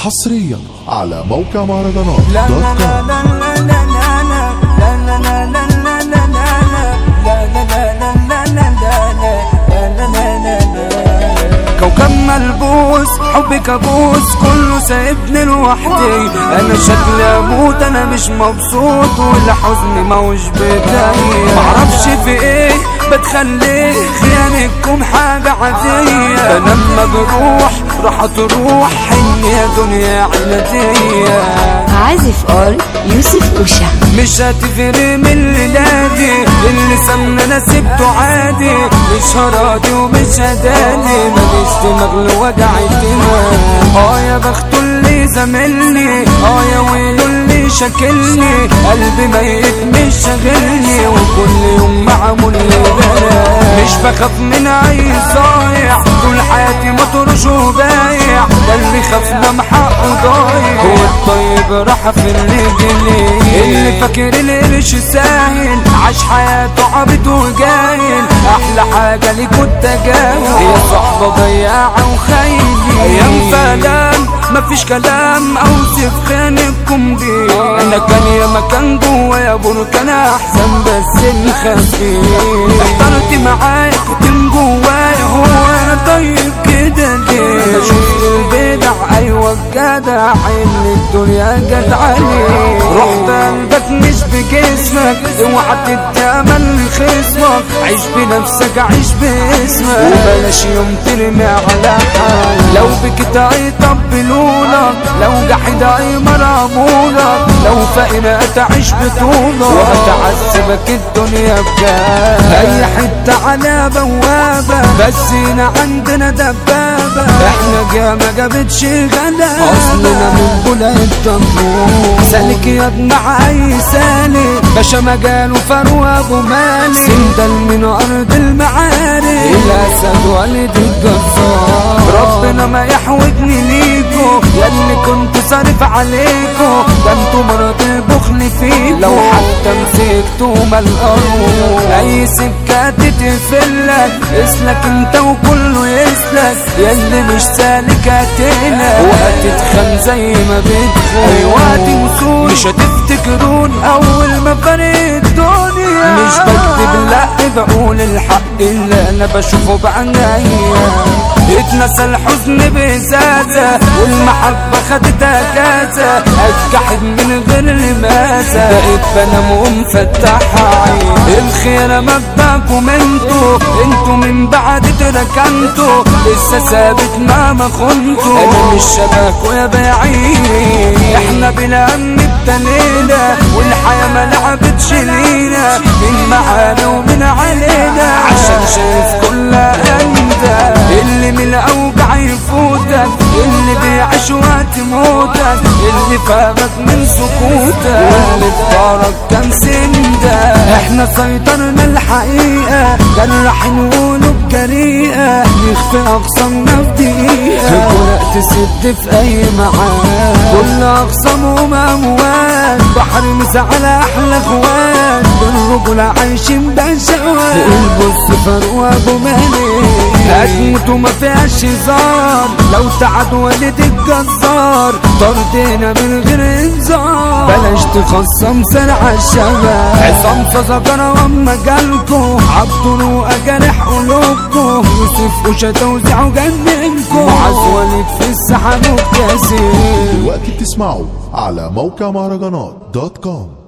حصريا على موقع مهرجانات لا دوت لا كوم. لا لا لا لا لا لا كوكب ملبوس حبي كابوس كله سايبني لوحدي. انا شكلي اموت انا مش مبسوط والحزن موش بداية. معرفش في ايه بتخليه خيانتكم حاجة عادية. انا لما بروح راح تروح حن يا دنيا عنادية. عازف ار يوسف اوشا مش هتفرق من الليلادي اللي سمنا انا سبته عادي. مش هراضي ومش هداني ماليش دماغ لوجع الدماغ. يا بخته اللي زملني يا ويله اللي شاكلني. قلبي ميت مش شاغلني وكل يوم معمول لي بلاء. مش بخاف من اي صايع طول حياتي مطرش وبايع. ده اللي خافنا محقه ضايع والطيب راح في الرجلين. اللي فاكر القرش ساهل عاش حياته عبيط وجاهل. احلى حاجه ليكوا التجاهل هي صحبه ضياعه وخاينه. ايام فلان مفيش كلام اوصف خانقكم دي. انا كان يا مكان جوايا بركان احسن بس الخفيف. احترت معايا كان جوايا هو انا طيب كده ليه. انا شفت البدع ايوه الجدع اللي الدنيا جت عليه. رحت قلبك مش بجسمك اوعى تدي امل لخصمك. عيش بنفسك عيش باسمك وبلاش يوم ترمي على حالك. لو بكيت هيطبلولك لو جحد هيمرمولك. لو فقنا هتعيش بطولك وهتعذبك الدنيا بجد. اي حته على بوابه بس هنا عندنا دبابه. احنا جامه جابتش غلا اصلنا من بلاد الطنبور. سالك يا ابن اي سالك باشا مجاله فاروق ابو مالك. سندل من ارض المعارك الاسد والد الجزار. ربنا ما يحوجني ليكو ياللي كنت صارف عليكو. ده انتو مرض البخل فيكو لو حتى مسكتو ملقروه. اي سكه تتقفلك اسلك انت وكله يسلك. ياللي مش سالك هتقلق وهتتخن زي ما بتخن. ايوه دي وصول مش هتفتكرون اول ما فرق الدنيا. مش بكتب لا بقول الحق اللي انا بشوفه بعناية. اتنسى الحزن بإزازة والمحبة خدت اجازة. اتجحد من غير لمازة بقيت بنام ومفتح عين. الخير مبداكم انتوا من بعد تركنتوا. لسه ثابت مهما خنتوا انا مش شبهكوا يا بعيد. احنا بلا امن ابتلينا والحياة ما لعبتش لينا. من معانا ومن علينا عشان شايف كلها أندى. اللي من الأوجع يفوتك اللي بيعيش وقت موتك. اللي فاهمك من سكوتك واللي في دارك كان سندة. احنا سيطرنا الحقيقة كان راح نقوله بجريئة. نخفي أقسامنا في دقيقة ورق تسد في أي معاد. كل أقسامهم أموات بحر مسا على أحلى اخوات. بالرجل عايشين بشوات البص فاروق أبو مالك. هتموت وما فيهاش هزار لو تعد والد الجزار. طردنا من غير انذار بلاش تخصم سرع الشباب. عصام فزجرة وما جالكو عبدون وأجارح قلوبكو. يوسف وشا توزيع وجننكو معاذ وليد في السحاب والكاسين. دلوقتي بتسمعوا على موقع مهرجانات دوت كوم.